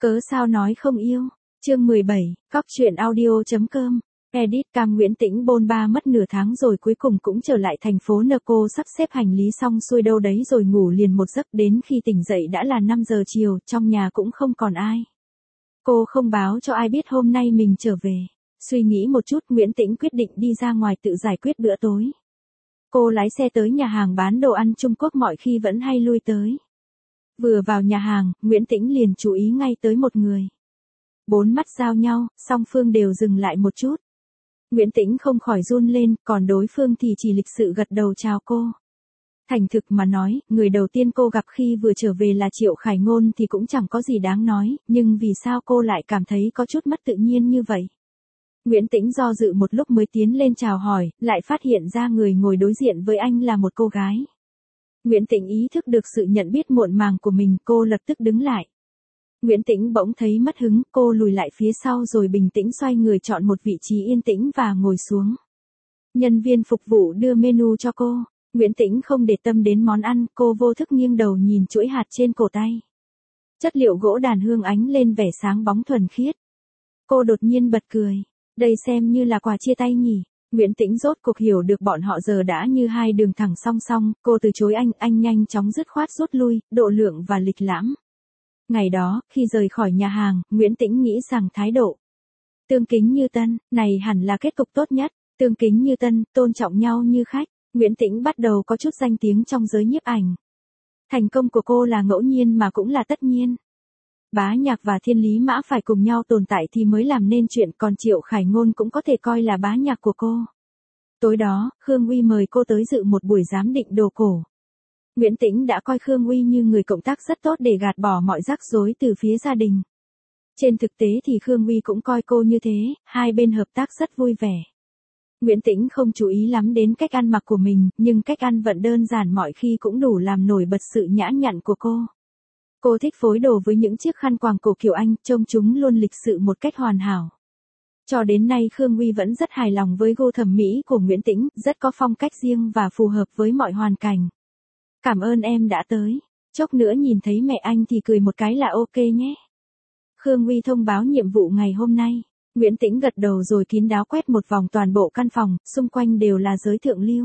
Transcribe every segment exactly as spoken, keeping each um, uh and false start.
Cớ sao nói không yêu. Chương mười bảy, Cóc truyện audio.com. Edit cam Nguyễn Tĩnh bôn ba mất nửa tháng rồi cuối cùng cũng trở lại thành phố N. Cô sắp xếp hành lý xong xuôi đâu đấy rồi ngủ liền một giấc, đến khi tỉnh dậy đã là năm giờ chiều, trong nhà cũng không còn ai. Cô không báo cho ai biết hôm nay mình trở về. Suy nghĩ một chút, Nguyễn Tĩnh quyết định đi ra ngoài tự giải quyết bữa tối. Cô lái xe tới nhà hàng bán đồ ăn Trung Quốc mọi khi vẫn hay lui tới. Vừa vào nhà hàng, Nguyễn Tĩnh liền chú ý ngay tới một người. Bốn mắt giao nhau, song phương đều dừng lại một chút. Nguyễn Tĩnh không khỏi run lên, còn đối phương thì chỉ lịch sự gật đầu chào cô. Thành thực mà nói, người đầu tiên cô gặp khi vừa trở về là Triệu Khải Ngôn thì cũng chẳng có gì đáng nói, nhưng vì sao cô lại cảm thấy có chút mất tự nhiên như vậy? Nguyễn Tĩnh do dự một lúc mới tiến lên chào hỏi, lại phát hiện ra người ngồi đối diện với anh là một cô gái. Nguyễn Tĩnh ý thức được sự nhận biết muộn màng của mình, cô lập tức đứng lại. Nguyễn Tĩnh bỗng thấy mất hứng, cô lùi lại phía sau rồi bình tĩnh xoay người chọn một vị trí yên tĩnh và ngồi xuống. Nhân viên phục vụ đưa menu cho cô. Nguyễn Tĩnh không để tâm đến món ăn, cô vô thức nghiêng đầu nhìn chuỗi hạt trên cổ tay. Chất liệu gỗ đàn hương ánh lên vẻ sáng bóng thuần khiết. Cô đột nhiên bật cười. Đây xem như là quà chia tay nhỉ. Nguyễn Tĩnh rốt cuộc hiểu được bọn họ giờ đã như hai đường thẳng song song, cô từ chối anh, anh nhanh chóng dứt khoát rút lui, độ lượng và lịch lãm. Ngày đó, khi rời khỏi nhà hàng, Nguyễn Tĩnh nghĩ rằng thái độ tương kính như tân, này hẳn là kết cục tốt nhất. Tương kính như tân, tôn trọng nhau như khách. Nguyễn Tĩnh bắt đầu có chút danh tiếng trong giới nhiếp ảnh. Thành công của cô là ngẫu nhiên mà cũng là tất nhiên. Bá Nhạc và Thiên Lý Mã phải cùng nhau tồn tại thì mới làm nên chuyện, còn Triệu Khải Ngôn cũng có thể coi là bá nhạc của cô. Tối đó, Khương Uy mời cô tới dự một buổi giám định đồ cổ. Nguyễn Tĩnh đã coi Khương Uy như người cộng tác rất tốt để gạt bỏ mọi rắc rối từ phía gia đình. Trên thực tế thì Khương Uy cũng coi cô như thế, hai bên hợp tác rất vui vẻ. Nguyễn Tĩnh không chú ý lắm đến cách ăn mặc của mình, nhưng cách ăn vẫn đơn giản mọi khi cũng đủ làm nổi bật sự nhã nhặn của cô. Cô thích phối đồ với những chiếc khăn quàng cổ kiểu Anh, trông chúng luôn lịch sự một cách hoàn hảo. Cho đến nay Khương Uy vẫn rất hài lòng với gu thẩm mỹ của Nguyễn Tĩnh, rất có phong cách riêng và phù hợp với mọi hoàn cảnh. Cảm ơn em đã tới. Chốc nữa nhìn thấy mẹ anh thì cười một cái là ok nhé. Khương Uy thông báo nhiệm vụ ngày hôm nay. Nguyễn Tĩnh gật đầu rồi kín đáo quét một vòng toàn bộ căn phòng, xung quanh đều là giới thượng lưu.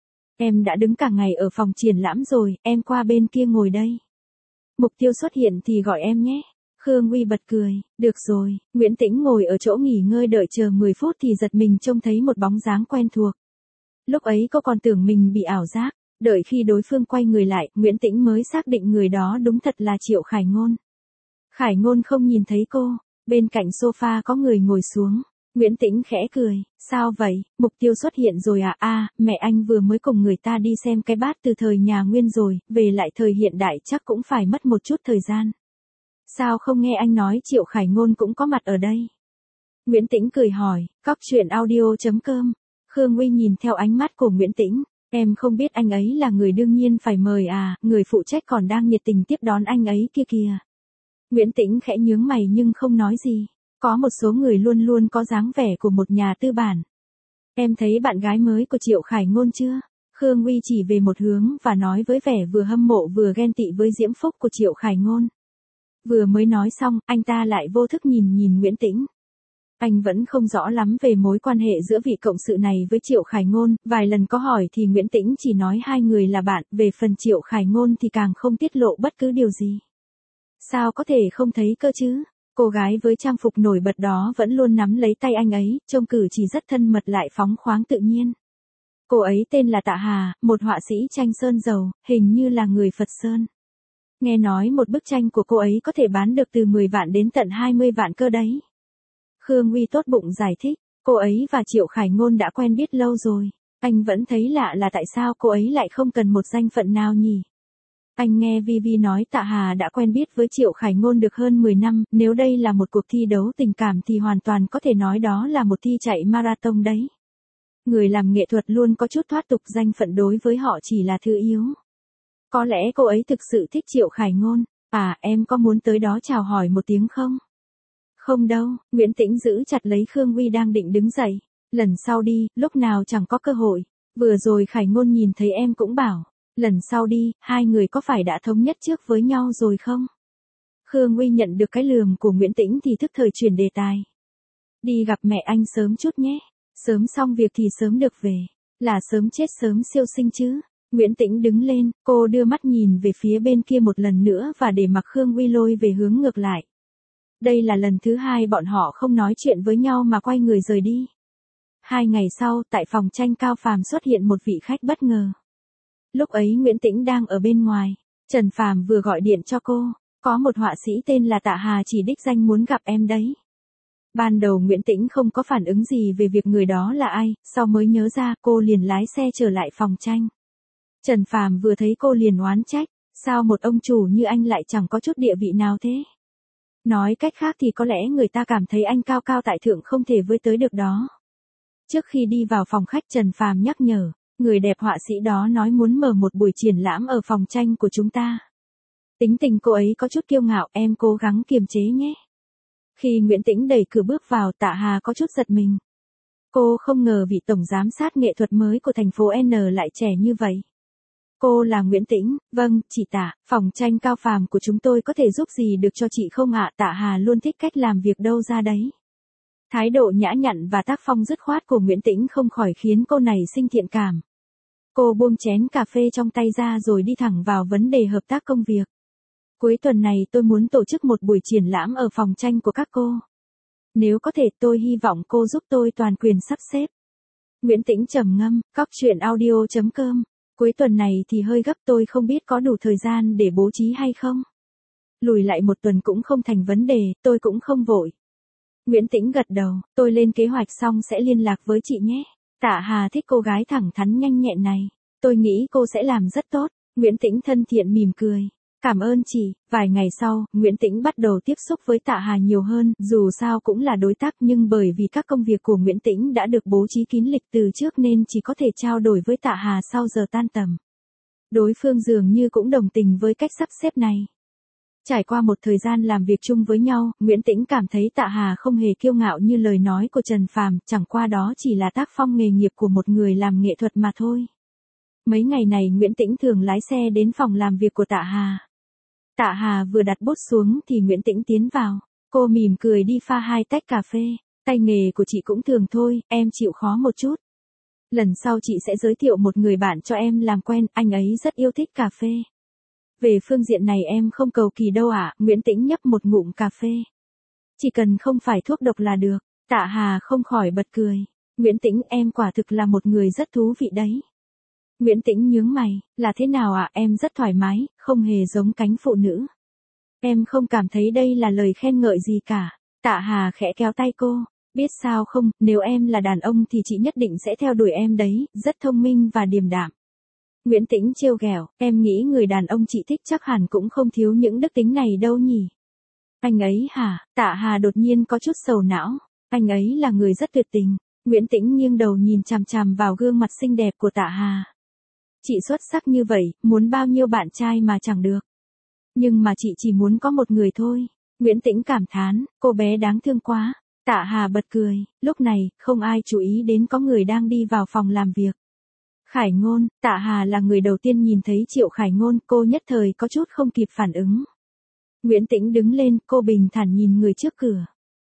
Em đã đứng cả ngày ở phòng triển lãm rồi, em qua bên kia ngồi đây. Mục Tiêu xuất hiện thì gọi em nhé. Khương Uy bật cười, được rồi. Nguyễn Tĩnh ngồi ở chỗ nghỉ ngơi đợi chờ mười phút thì giật mình trông thấy một bóng dáng quen thuộc. Lúc ấy cô còn tưởng mình bị ảo giác, đợi khi đối phương quay người lại, Nguyễn Tĩnh mới xác định người đó đúng thật là Triệu Khải Ngôn. Khải Ngôn không nhìn thấy cô, bên cạnh sofa có người ngồi xuống. Nguyễn Tĩnh khẽ cười, sao vậy, Mục Tiêu xuất hiện rồi à? À, mẹ anh vừa mới cùng người ta đi xem cái bát từ thời nhà Nguyên rồi, về lại thời hiện đại chắc cũng phải mất một chút thời gian. Sao không nghe anh nói Triệu Khải Ngôn cũng có mặt ở đây? Nguyễn Tĩnh cười hỏi, Cóc truyện audio.com. Khương Uy nhìn theo ánh mắt của Nguyễn Tĩnh, em không biết anh ấy là người đương nhiên phải mời à, người phụ trách còn đang nhiệt tình tiếp đón anh ấy kia kìa. Nguyễn Tĩnh khẽ nhướng mày nhưng không nói gì. Có một số người luôn luôn có dáng vẻ của một nhà tư bản. Em thấy bạn gái mới của Triệu Khải Ngôn chưa? Khương Uy chỉ về một hướng và nói với vẻ vừa hâm mộ vừa ghen tị với diễm phúc của Triệu Khải Ngôn. Vừa mới nói xong, anh ta lại vô thức nhìn nhìn Nguyễn Tĩnh. Anh vẫn không rõ lắm về mối quan hệ giữa vị cộng sự này với Triệu Khải Ngôn, vài lần có hỏi thì Nguyễn Tĩnh chỉ nói hai người là bạn, về phần Triệu Khải Ngôn thì càng không tiết lộ bất cứ điều gì. Sao có thể không thấy cơ chứ? Cô gái với trang phục nổi bật đó vẫn luôn nắm lấy tay anh ấy, trông cử chỉ rất thân mật lại phóng khoáng tự nhiên. Cô ấy tên là Tạ Hà, một họa sĩ tranh sơn dầu, hình như là người Phật Sơn. Nghe nói một bức tranh của cô ấy có thể bán được từ mười vạn đến tận hai mươi vạn cơ đấy. Khương Uy tốt bụng giải thích, cô ấy và Triệu Khải Ngôn đã quen biết lâu rồi. Anh vẫn thấy lạ là tại sao cô ấy lại không cần một danh phận nào nhỉ? Anh nghe Vivi nói Tạ Hà đã quen biết với Triệu Khải Ngôn được hơn mười năm, nếu đây là một cuộc thi đấu tình cảm thì hoàn toàn có thể nói đó là một thi chạy marathon đấy. Người làm nghệ thuật luôn có chút thoát tục, danh phận đối với họ chỉ là thứ yếu. Có lẽ cô ấy thực sự thích Triệu Khải Ngôn. À, em có muốn tới đó chào hỏi một tiếng không? Không đâu, Nguyễn Tĩnh giữ chặt lấy Khương Uy đang định đứng dậy. Lần sau đi, lúc nào chẳng có cơ hội. Vừa rồi Khải Ngôn nhìn thấy em cũng bảo. Lần sau đi, hai người có phải đã thống nhất trước với nhau rồi không? Khương Uy nhận được cái lườm của Nguyễn Tĩnh thì thức thời chuyển đề tài. Đi gặp mẹ anh sớm chút nhé. Sớm xong việc thì sớm được về. Là sớm chết sớm siêu sinh chứ. Nguyễn Tĩnh đứng lên, cô đưa mắt nhìn về phía bên kia một lần nữa và để mặc Khương Uy lôi về hướng ngược lại. Đây là lần thứ hai bọn họ không nói chuyện với nhau mà quay người rời đi. Hai ngày sau, tại phòng tranh Cao Phàm xuất hiện một vị khách bất ngờ. Lúc ấy Nguyễn Tĩnh đang ở bên ngoài. Trần Phàm vừa gọi điện cho cô. Có một họa sĩ tên là Tạ Hà chỉ đích danh muốn gặp em đấy. Ban đầu Nguyễn Tĩnh không có phản ứng gì về việc người đó là ai, sau mới nhớ ra cô liền lái xe trở lại phòng tranh. Trần Phàm vừa thấy cô liền oán trách, sao một ông chủ như anh lại chẳng có chút địa vị nào thế? Nói cách khác thì có lẽ người ta cảm thấy anh cao cao tại thượng không thể với tới được đó. Trước khi đi vào phòng khách Trần Phàm nhắc nhở, người đẹp họa sĩ đó nói muốn mở một buổi triển lãm ở phòng tranh của chúng ta. Tính tình cô ấy có chút kiêu ngạo, em cố gắng kiềm chế nhé. Khi Nguyễn Tĩnh đẩy cửa bước vào, Tạ Hà có chút giật mình. Cô không ngờ vị tổng giám sát nghệ thuật mới của thành phố N lại trẻ như vậy. Cô là Nguyễn Tĩnh, vâng, chị Tạ, phòng tranh Cao Phàm của chúng tôi có thể giúp gì được cho chị không ạ? Tạ Hà luôn thích cách làm việc đâu ra đấy. Thái độ nhã nhặn và tác phong dứt khoát của Nguyễn Tĩnh không khỏi khiến cô này sinh thiện cảm. Cô buông chén cà phê trong tay ra rồi đi thẳng vào vấn đề hợp tác công việc. Cuối tuần này tôi muốn tổ chức một buổi triển lãm ở phòng tranh của các cô. Nếu có thể tôi hy vọng cô giúp tôi toàn quyền sắp xếp. Nguyễn Tĩnh trầm ngâm, cóc truyện audio chấm com. Cuối tuần này thì hơi gấp, tôi không biết có đủ thời gian để bố trí hay không. Lùi lại một tuần cũng không thành vấn đề, tôi cũng không vội. Nguyễn Tĩnh gật đầu, tôi lên kế hoạch xong sẽ liên lạc với chị nhé. Tạ Hà thích cô gái thẳng thắn nhanh nhẹn này. Tôi nghĩ cô sẽ làm rất tốt. Nguyễn Tĩnh thân thiện mỉm cười. Cảm ơn chị. Vài ngày sau, Nguyễn Tĩnh bắt đầu tiếp xúc với Tạ Hà nhiều hơn, dù sao cũng là đối tác nhưng bởi vì các công việc của Nguyễn Tĩnh đã được bố trí kín lịch từ trước nên chỉ có thể trao đổi với Tạ Hà sau giờ tan tầm. Đối phương dường như cũng đồng tình với cách sắp xếp này. Trải qua một thời gian làm việc chung với nhau, Nguyễn Tĩnh cảm thấy Tạ Hà không hề kiêu ngạo như lời nói của Trần Phàm, chẳng qua đó chỉ là tác phong nghề nghiệp của một người làm nghệ thuật mà thôi. Mấy ngày này Nguyễn Tĩnh thường lái xe đến phòng làm việc của Tạ Hà. Tạ Hà vừa đặt bút xuống thì Nguyễn Tĩnh tiến vào. Cô mỉm cười đi pha hai tách cà phê. Tay nghề của chị cũng thường thôi, em chịu khó một chút. Lần sau chị sẽ giới thiệu một người bạn cho em làm quen, anh ấy rất yêu thích cà phê. Về phương diện này em không cầu kỳ đâu ạ. Nguyễn Tĩnh nhấp một ngụm cà phê. Chỉ cần không phải thuốc độc là được. Tạ Hà không khỏi bật cười. Nguyễn Tĩnh, em quả thực là một người rất thú vị đấy. Nguyễn Tĩnh nhướng mày, là thế nào ạ? Em rất thoải mái, không hề giống cánh phụ nữ. Em không cảm thấy đây là lời khen ngợi gì cả. Tạ Hà khẽ kéo tay cô. Biết sao không, nếu em là đàn ông thì chị nhất định sẽ theo đuổi em đấy, rất thông minh và điềm đạm. Nguyễn Tĩnh trêu ghẹo, em nghĩ người đàn ông chị thích chắc hẳn cũng không thiếu những đức tính này đâu nhỉ. Anh ấy hả? Tạ Hà đột nhiên có chút sầu não. Anh ấy là người rất tuyệt tình. Nguyễn Tĩnh nghiêng đầu nhìn chằm chằm vào gương mặt xinh đẹp của Tạ Hà. Chị xuất sắc như vậy, muốn bao nhiêu bạn trai mà chẳng được. Nhưng mà chị chỉ muốn có một người thôi. Nguyễn Tĩnh cảm thán, cô bé đáng thương quá. Tạ Hà bật cười, lúc này, không ai chú ý đến có người đang đi vào phòng làm việc. Khải Ngôn, Tạ Hà là người đầu tiên nhìn thấy Triệu Khải Ngôn, cô nhất thời có chút không kịp phản ứng. Nguyễn Tĩnh đứng lên, cô bình thản nhìn người trước cửa.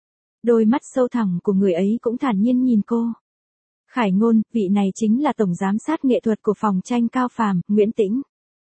Đôi mắt sâu thẳm của người ấy cũng thản nhiên nhìn cô. Khải Ngôn, vị này chính là tổng giám sát nghệ thuật của phòng tranh Cao Phàm, Nguyễn Tĩnh.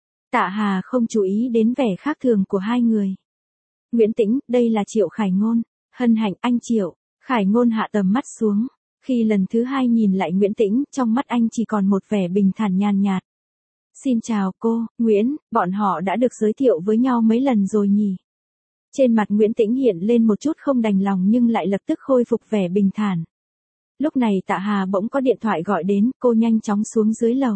Tạ Hà không chú ý đến vẻ khác thường của hai người. Nguyễn Tĩnh, đây là Triệu Khải Ngôn. Hân hạnh anh Triệu. Khải Ngôn hạ tầm mắt xuống. Khi lần thứ hai nhìn lại Nguyễn Tĩnh, trong mắt anh chỉ còn một vẻ bình thản nhàn nhạt. Xin chào cô, Nguyễn, bọn họ đã được giới thiệu với nhau mấy lần rồi nhỉ? Trên mặt Nguyễn Tĩnh hiện lên một chút không đành lòng nhưng lại lập tức khôi phục vẻ bình thản. Lúc này Tạ Hà bỗng có điện thoại gọi đến, cô nhanh chóng xuống dưới lầu.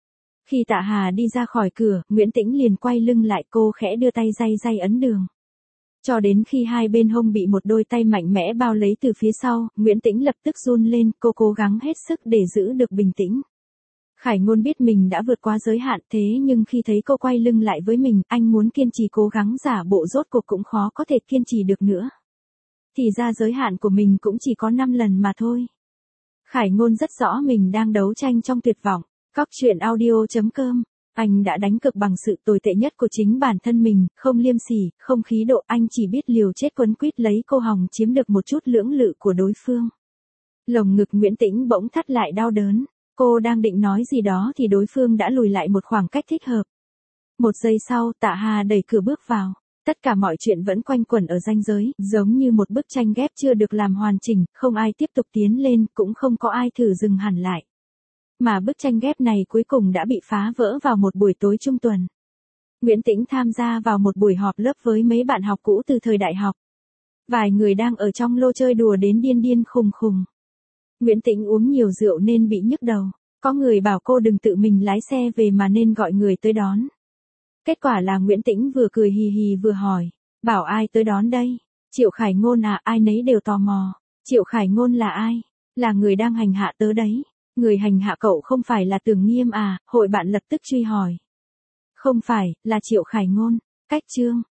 Khi Tạ Hà đi ra khỏi cửa, Nguyễn Tĩnh liền quay lưng lại, cô khẽ đưa tay day day ấn đường. Cho đến khi hai bên hông bị một đôi tay mạnh mẽ bao lấy từ phía sau, Nguyễn Tĩnh lập tức run lên, cô cố gắng hết sức để giữ được bình tĩnh. Khải Ngôn biết mình đã vượt qua giới hạn thế nhưng khi thấy cô quay lưng lại với mình, anh muốn kiên trì cố gắng giả bộ rốt cuộc cũng khó có thể kiên trì được nữa. Thì ra giới hạn của mình cũng chỉ có năm lần mà thôi. Khải Ngôn rất rõ mình đang đấu tranh trong tuyệt vọng. Cóc truyện audio chấm com Anh đã đánh cược bằng sự tồi tệ nhất của chính bản thân mình, không liêm sỉ, không khí độ, anh chỉ biết liều chết quấn quýt lấy cô hồng chiếm được một chút lưỡng lự của đối phương. Lồng ngực Nguyễn Tĩnh bỗng thắt lại đau đớn, cô đang định nói gì đó thì đối phương đã lùi lại một khoảng cách thích hợp. Một giây sau, Tạ Hà đẩy cửa bước vào. Tất cả mọi chuyện vẫn quanh quẩn ở ranh giới, giống như một bức tranh ghép chưa được làm hoàn chỉnh, không ai tiếp tục tiến lên, cũng không có ai thử dừng hẳn lại. Mà bức tranh ghép này cuối cùng đã bị phá vỡ vào một buổi tối trung tuần. Nguyễn Tĩnh tham gia vào một buổi họp lớp với mấy bạn học cũ từ thời đại học. Vài người đang ở trong lô chơi đùa đến điên điên khùng khùng. Nguyễn Tĩnh uống nhiều rượu nên bị nhức đầu. Có người bảo cô đừng tự mình lái xe về mà nên gọi người tới đón. Kết quả là Nguyễn Tĩnh vừa cười hì hì vừa hỏi. Bảo ai tới đón đây? Triệu Khải Ngôn à? Ai nấy đều tò mò. Triệu Khải Ngôn là ai? Là người đang hành hạ tớ đấy. Người hành hạ cậu không phải là Tưởng Nghiêm à? Hội bạn lập tức truy hỏi. Không phải, là Triệu Khải Ngôn. Cách chương.